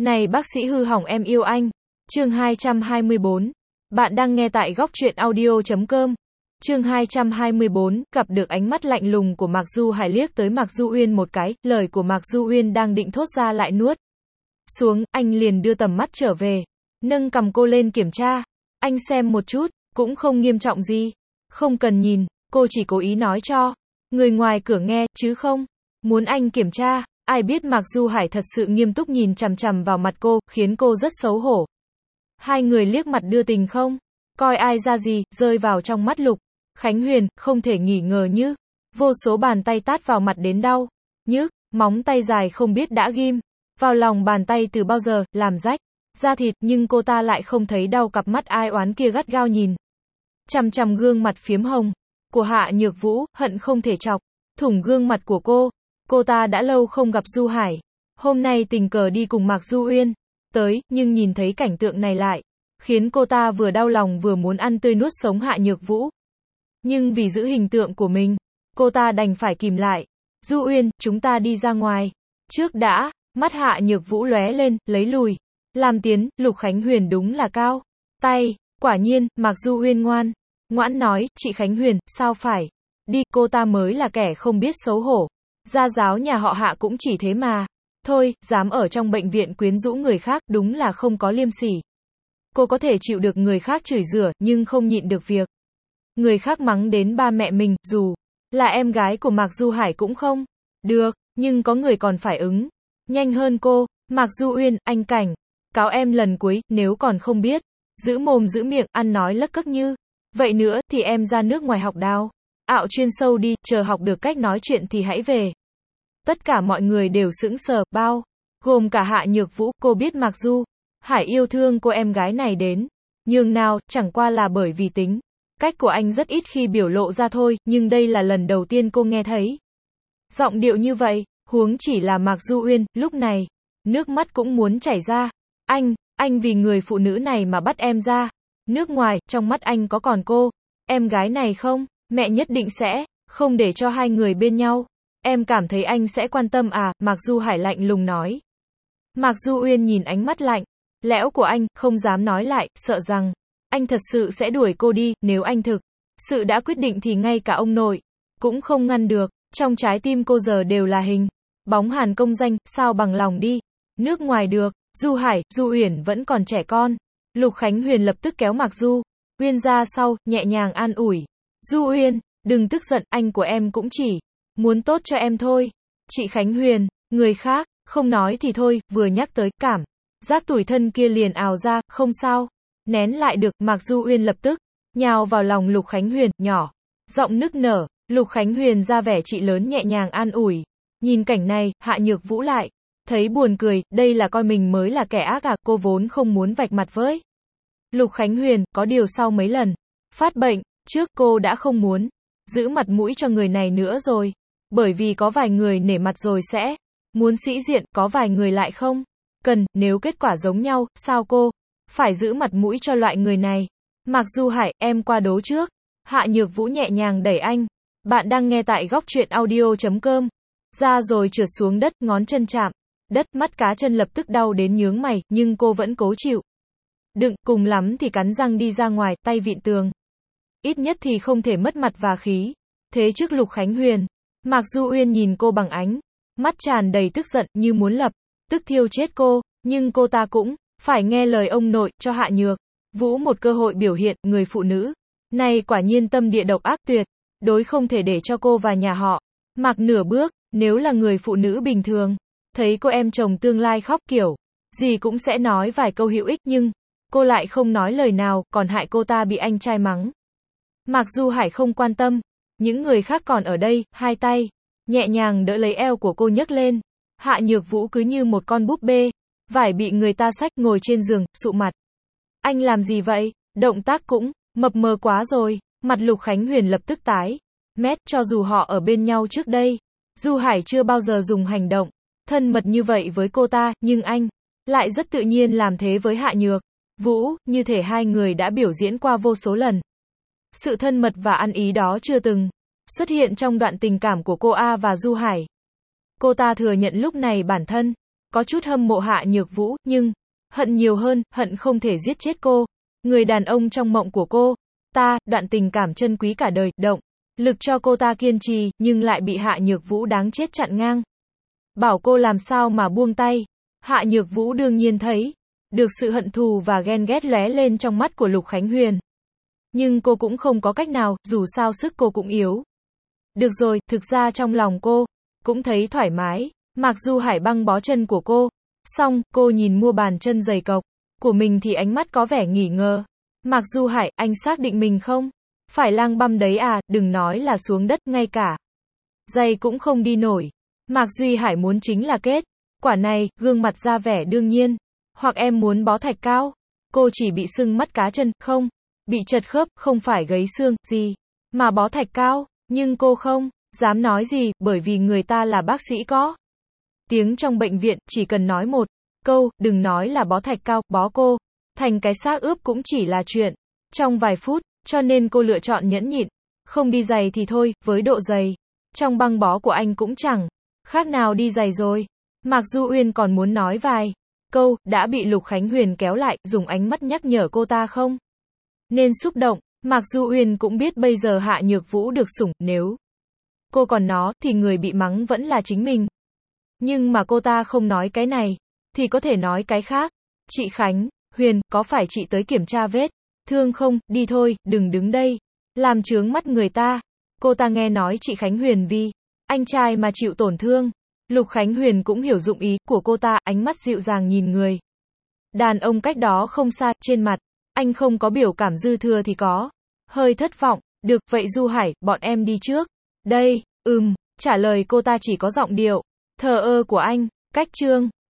Này bác sĩ hư hỏng em yêu anh. Chương 224. Bạn đang nghe tại góc truyện audio.com. Chương 224, gặp được ánh mắt lạnh lùng của Mạc Du Hải liếc tới Mạc Du Uyên một cái, lời của Mạc Du Uyên đang định thốt ra lại nuốt xuống, anh liền đưa tầm mắt trở về, nâng cầm cô lên kiểm tra. Anh xem một chút, cũng không nghiêm trọng gì. Không cần nhìn, cô chỉ cố ý nói cho người ngoài cửa nghe, chứ không muốn anh kiểm tra. Ai biết Mạc Du Hải thật sự nghiêm túc nhìn chằm chằm vào mặt cô, khiến cô rất xấu hổ. Hai người liếc mặt đưa tình không coi ai ra gì, rơi vào trong mắt Lục Khánh Huyền, không thể nghi ngờ như vô số bàn tay tát vào mặt đến đau nhức, móng tay dài không biết đã ghim vào lòng bàn tay từ bao giờ, làm rách da thịt, nhưng cô ta lại không thấy đau. Cặp mắt ai oán kia gắt gao nhìn chằm chằm gương mặt phiếm hồng của Hạ Nhược Vũ, hận không thể chọc thủng gương mặt của cô. Cô ta đã lâu không gặp Du Hải, hôm nay tình cờ đi cùng Mạc Du Uyên tới, nhưng nhìn thấy cảnh tượng này lại khiến cô ta vừa đau lòng vừa muốn ăn tươi nuốt sống Hạ Nhược Vũ. Nhưng vì giữ hình tượng của mình, cô ta đành phải kìm lại. Du Uyên, chúng ta đi ra ngoài trước đã. Mắt Hạ Nhược Vũ lóe lên, lấy lùi làm tiến. Lục Khánh Huyền đúng là cao tay. Quả nhiên, Mạc Du Uyên ngoãn nói, chị Khánh Huyền, sao phải đi, cô ta mới là kẻ không biết xấu hổ. Gia giáo nhà họ Hạ cũng chỉ thế mà. Thôi, dám ở trong bệnh viện quyến rũ người khác, đúng là không có liêm sỉ. Cô có thể chịu được người khác chửi rủa, nhưng không nhịn được việc người khác mắng đến ba mẹ mình, dù là em gái của Mạc Du Hải cũng không được, nhưng có người còn phải ứng nhanh hơn cô. Mạc Du Uyên, anh cảnh cáo em lần cuối, nếu còn không biết giữ mồm giữ miệng, ăn nói lấc cấc như vậy nữa, thì em ra nước ngoài học đào ạo chuyên sâu đi, chờ học được cách nói chuyện thì hãy về. Tất cả mọi người đều sững sờ, bao gồm cả Hạ Nhược Vũ. Cô biết Mạc Du Hải yêu thương cô em gái này đến nhường nào, chẳng qua là bởi vì tính cách của anh rất ít khi biểu lộ ra thôi, nhưng đây là lần đầu tiên cô nghe thấy giọng điệu như vậy, huống chỉ là Mạc Du Uyên, lúc này nước mắt cũng muốn chảy ra. Anh vì người phụ nữ này mà bắt em ra nước ngoài, trong mắt anh có còn cô em gái này không? Mẹ nhất định sẽ không để cho hai người bên nhau. Em cảm thấy anh sẽ quan tâm à? Mạc Du Hải lạnh lùng nói. Mạc Du Uyên nhìn ánh mắt lạnh lẽo của anh, không dám nói lại, sợ rằng anh thật sự sẽ đuổi cô đi. Nếu anh thực sự đã quyết định thì ngay cả ông nội cũng không ngăn được. Trong trái tim cô giờ đều là hình bóng Hàn Công Danh, sao bằng lòng đi nước ngoài được. Du Hải, Du Uyển vẫn còn trẻ con. Lục Khánh Huyền lập tức kéo Mạc Du Uyên ra sau, nhẹ nhàng an ủi. Du Uyên, đừng tức giận, anh của em cũng chỉ muốn tốt cho em thôi. Chị Khánh Huyền, người khác không nói thì thôi, vừa nhắc tới cảm giác tủi thân kia liền ào ra, không sao nén lại được. Mạc Du Uyên lập tức nhào vào lòng Lục Khánh Huyền, nhỏ giọng nức nở. Lục Khánh Huyền ra vẻ chị lớn nhẹ nhàng an ủi. Nhìn cảnh này, Hạ Nhược Vũ lại thấy buồn cười, đây là coi mình mới là kẻ ác à? Cô vốn không muốn vạch mặt với Lục Khánh Huyền, có điều sau mấy lần phát bệnh trước, cô đã không muốn giữ mặt mũi cho người này nữa rồi. Bởi vì có vài người nể mặt rồi sẽ muốn sĩ diện, có vài người lại không cần. Nếu kết quả giống nhau, sao cô phải giữ mặt mũi cho loại người này? Mạc Du Hải, em qua đố trước. Hạ Nhược Vũ nhẹ nhàng đẩy anh. Bạn đang nghe tại góc truyện audio.com. Ra rồi trượt xuống đất, ngón chân chạm đất, mắt cá chân lập tức đau đến nhướng mày, nhưng cô vẫn cố chịu đựng, cùng lắm thì cắn răng đi ra ngoài, tay vịn tường. Ít nhất thì không thể mất mặt và khí thế trước Lục Khánh Huyền. Mạc Du Uyên nhìn cô bằng ánh mắt tràn đầy tức giận, như muốn lập tức thiêu chết cô, nhưng cô ta cũng phải nghe lời ông nội, cho Hạ Nhược Vũ một cơ hội biểu hiện. Người phụ nữ này quả nhiên tâm địa độc ác, tuyệt đối không thể để cho cô và nhà họ Mạc nửa bước. Nếu là người phụ nữ bình thường, thấy cô em chồng tương lai khóc kiểu gì cũng sẽ nói vài câu hữu ích, nhưng cô lại không nói lời nào, còn hại cô ta bị anh trai mắng. Mạc Du Hải không quan tâm những người khác còn ở đây, hai tay nhẹ nhàng đỡ lấy eo của cô nhấc lên. Hạ Nhược Vũ cứ như một con búp bê vải bị người ta xách, ngồi trên giường, sụ mặt. Anh làm gì vậy? Động tác cũng mập mờ quá rồi. Mặt Lục Khánh Huyền lập tức tái mét. Cho dù họ ở bên nhau trước đây, Du Hải chưa bao giờ dùng hành động thân mật như vậy với cô ta, nhưng anh lại rất tự nhiên làm thế với Hạ Nhược Vũ, như thể hai người đã biểu diễn qua vô số lần. Sự thân mật và ăn ý đó chưa từng xuất hiện trong đoạn tình cảm của cô A và Du Hải. Cô ta thừa nhận lúc này bản thân có chút hâm mộ Hạ Nhược Vũ, nhưng, hận nhiều hơn, hận không thể giết chết cô. Người đàn ông trong mộng của cô. Đoạn tình cảm chân quý cả đời, động lực cho cô ta kiên trì, nhưng lại bị Hạ Nhược Vũ đáng chết chặn ngang. Bảo cô làm sao mà buông tay. Hạ Nhược Vũ đương nhiên thấy được sự hận thù và ghen ghét lóe lên trong mắt của Lục Khánh Huyền. Nhưng cô cũng không có cách nào, dù sao sức cô cũng yếu. Được rồi, thực ra trong lòng cô cũng thấy thoải mái. Mạc Du Hải băng bó chân của cô. Xong, cô nhìn mua bàn chân giày cộc của mình thì ánh mắt có vẻ nghi ngờ. Mạc Du Hải, anh xác định mình không phải lang băm đấy à, đừng nói là xuống đất, ngay cả giày cũng không đi nổi. Mạc Duy Hải muốn chính là kết quả này, gương mặt ra vẻ đương nhiên. Hoặc em muốn bó thạch cao. Cô chỉ bị sưng mắt cá chân, không bị chật khớp, không phải gãy xương gì mà bó thạch cao. Nhưng cô không dám nói gì, bởi vì người ta là bác sĩ có tiếng trong bệnh viện, chỉ cần nói một câu, đừng nói là bó thạch cao, bó cô thành cái xác ướp cũng chỉ là chuyện trong vài phút, cho nên cô lựa chọn nhẫn nhịn. Không đi giày thì thôi, với độ dày trong băng bó của anh cũng chẳng khác nào đi giày rồi. Mạc Du Uyên còn muốn nói vài câu, đã bị Lục Khánh Huyền kéo lại, dùng ánh mắt nhắc nhở cô ta không nên xúc động. Mạc Du Uyên cũng biết bây giờ Hạ Nhược Vũ được sủng, nếu cô còn nó, thì người bị mắng vẫn là chính mình. Nhưng mà cô ta không nói cái này, thì có thể nói cái khác. Chị Khánh Huyền, có phải chị tới kiểm tra vết thương không? Đi thôi, đừng đứng đây làm chướng mắt người ta. Cô ta nghe nói chị Khánh Huyền vì anh trai mà chịu tổn thương. Lục Khánh Huyền cũng hiểu dụng ý của cô ta, ánh mắt dịu dàng nhìn người đàn ông cách đó không xa, trên mặt anh không có biểu cảm dư thừa thì có hơi thất vọng. Được, vậy Du Hải, bọn em đi trước đây. Trả lời cô ta chỉ có giọng điệu thờ ơ của anh. Cách chương